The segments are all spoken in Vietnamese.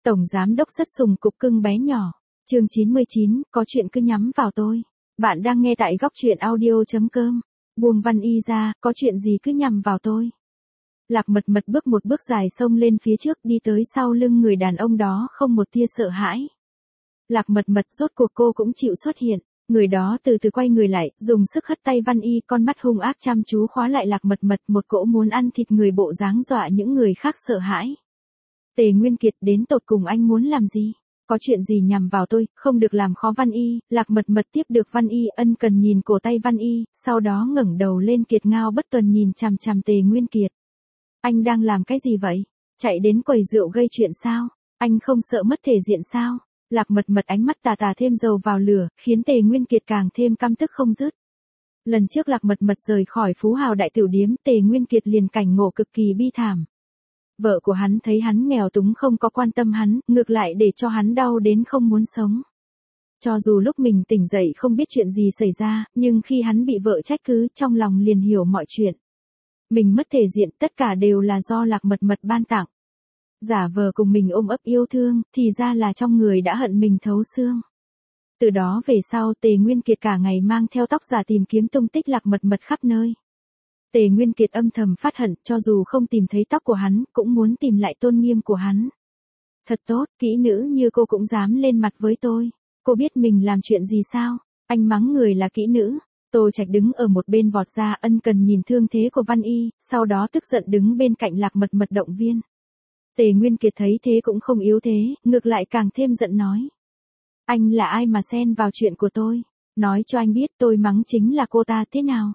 Tổng giám đốc rất sùng cục cưng bé nhỏ. Chương 99, có chuyện cứ nhắm vào tôi. Bạn đang nghe tại góc truyện audio.com. Buông Văn Y ra, có chuyện gì cứ nhằm vào tôi. Lạc Mật Mật bước một bước dài xông lên phía trước, đi tới sau lưng người đàn ông đó không một tia sợ hãi. Lạc Mật Mật rốt cuộc cô cũng chịu xuất hiện. Người đó từ từ quay người lại, dùng sức hất tay Văn Y, con mắt hung ác chăm chú khóa lại Lạc Mật Mật, một cỗ muốn ăn thịt người bộ dáng dọa những người khác sợ hãi. Tề Nguyên Kiệt, đến tột cùng anh muốn làm gì? Có chuyện gì nhằm vào tôi, không được làm khó Văn Y. Lạc Mật Mật tiếp được Văn Y, ân cần nhìn cổ tay Văn Y, sau đó ngẩng đầu lên kiệt ngao bất tuần nhìn chằm chằm Tề Nguyên Kiệt. Anh đang làm cái gì vậy? Chạy đến quầy rượu gây chuyện sao? Anh không sợ mất thể diện sao? Lạc Mật Mật ánh mắt tà tà thêm dầu vào lửa, khiến Tề Nguyên Kiệt càng thêm căm tức không dứt. Lần trước Lạc Mật Mật rời khỏi Phú Hào đại tiểu điếm, Tề Nguyên Kiệt liền cảnh ngộ cực kỳ bi thảm. Vợ của hắn thấy hắn nghèo túng không có quan tâm hắn, ngược lại để cho hắn đau đến không muốn sống. Cho dù lúc mình tỉnh dậy không biết chuyện gì xảy ra, nhưng khi hắn bị vợ trách cứ, trong lòng liền hiểu mọi chuyện. Mình mất thể diện, tất cả đều là do Lạc Mật Mật ban tặng. Giả vờ cùng mình ôm ấp yêu thương, thì ra là trong người đã hận mình thấu xương. Từ đó về sau Tề Nguyên Kiệt cả ngày mang theo tóc giả tìm kiếm tung tích Lạc Mật Mật khắp nơi. Tề Nguyên Kiệt âm thầm phát hận, cho dù không tìm thấy tóc của hắn, cũng muốn tìm lại tôn nghiêm của hắn. Thật tốt, kỹ nữ như cô cũng dám lên mặt với tôi. Cô biết mình làm chuyện gì sao? Anh mắng người là kỹ nữ. Tô Trạch đứng ở một bên vọt ra, ân cần nhìn thương thế của Văn Y, sau đó tức giận đứng bên cạnh Lạc Mật Mật động viên. Tề Nguyên Kiệt thấy thế cũng không yếu thế, ngược lại càng thêm giận nói. Anh là ai mà xen vào chuyện của tôi? Nói cho anh biết tôi mắng chính là cô ta thế nào?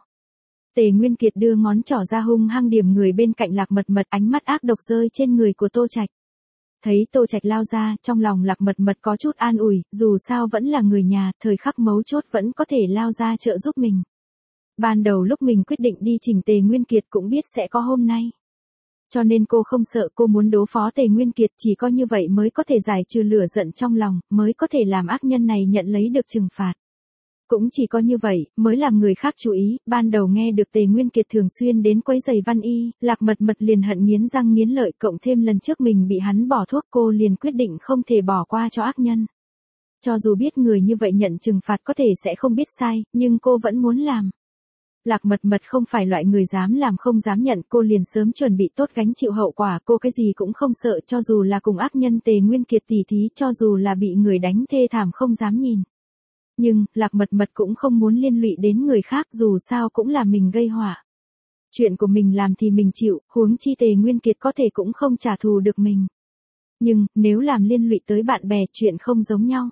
Tề Nguyên Kiệt đưa ngón trỏ ra hung hăng điểm người bên cạnh Lạc Mật Mật, ánh mắt ác độc rơi trên người của Tô Trạch. Thấy Tô Trạch lao ra, trong lòng Lạc Mật Mật có chút an ủi, dù sao vẫn là người nhà, thời khắc mấu chốt vẫn có thể lao ra trợ giúp mình. Ban đầu lúc mình quyết định đi chỉnh Tề Nguyên Kiệt cũng biết sẽ có hôm nay. Cho nên cô không sợ, cô muốn đối phó Tề Nguyên Kiệt, chỉ có như vậy mới có thể giải trừ lửa giận trong lòng, mới có thể làm ác nhân này nhận lấy được trừng phạt. Cũng chỉ có như vậy, mới làm người khác chú ý. Ban đầu nghe được Tề Nguyên Kiệt thường xuyên đến quấy giày Văn Y, Lạc Mật Mật liền hận nghiến răng nghiến lợi, cộng thêm lần trước mình bị hắn bỏ thuốc, cô liền quyết định không thể bỏ qua cho ác nhân. Cho dù biết người như vậy nhận trừng phạt có thể sẽ không biết sai, nhưng cô vẫn muốn làm. Lạc Mật Mật không phải loại người dám làm không dám nhận, cô liền sớm chuẩn bị tốt gánh chịu hậu quả, cô cái gì cũng không sợ, cho dù là cùng ác nhân Tề Nguyên Kiệt tỉ thí, cho dù là bị người đánh thê thảm không dám nhìn. Nhưng, Lạc Mật Mật cũng không muốn liên lụy đến người khác, dù sao cũng là mình gây họa. Chuyện của mình làm thì mình chịu, huống chi Tề Nguyên Kiệt có thể cũng không trả thù được mình. Nhưng, nếu làm liên lụy tới bạn bè, chuyện không giống nhau.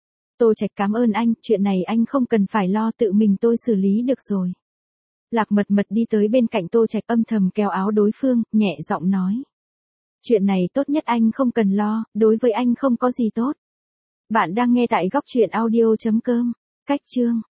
Tô Trạch cảm ơn anh, chuyện này anh không cần phải lo, tự mình tôi xử lý được rồi. Lạc Mật Mật đi tới bên cạnh Tô Trạch, âm thầm kéo áo đối phương, nhẹ giọng nói. Chuyện này tốt nhất anh không cần lo, đối với anh không có gì tốt. Bạn đang nghe tại góc truyện audio.com. Cách chương